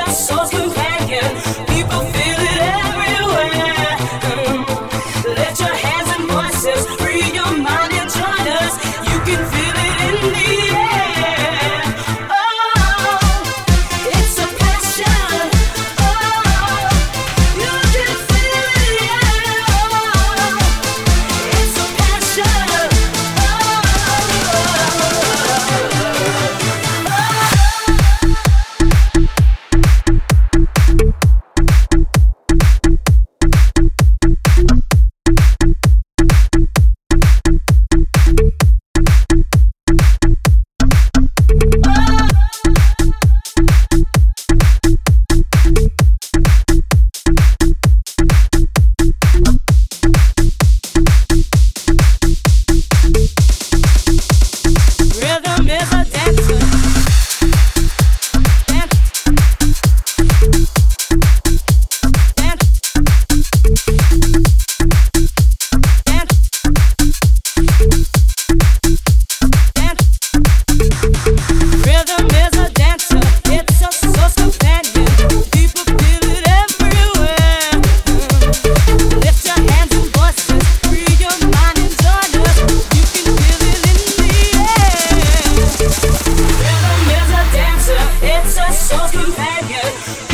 soul's companion. People feel it everywhere. Lift your hands and voices, free your mind and join us. You can feel it in the air. Oh, it's a passion. Oh, you can feel it, yeah. Oh, it's a passion. Rhythm is a dancer. Rhythm is a dancer. It's a soul's companion. People feel it everywhere. Lift your hands and voices, free your mind and join us. You can feel it in the air. Rhythm is a dancer. It's a soul's companion.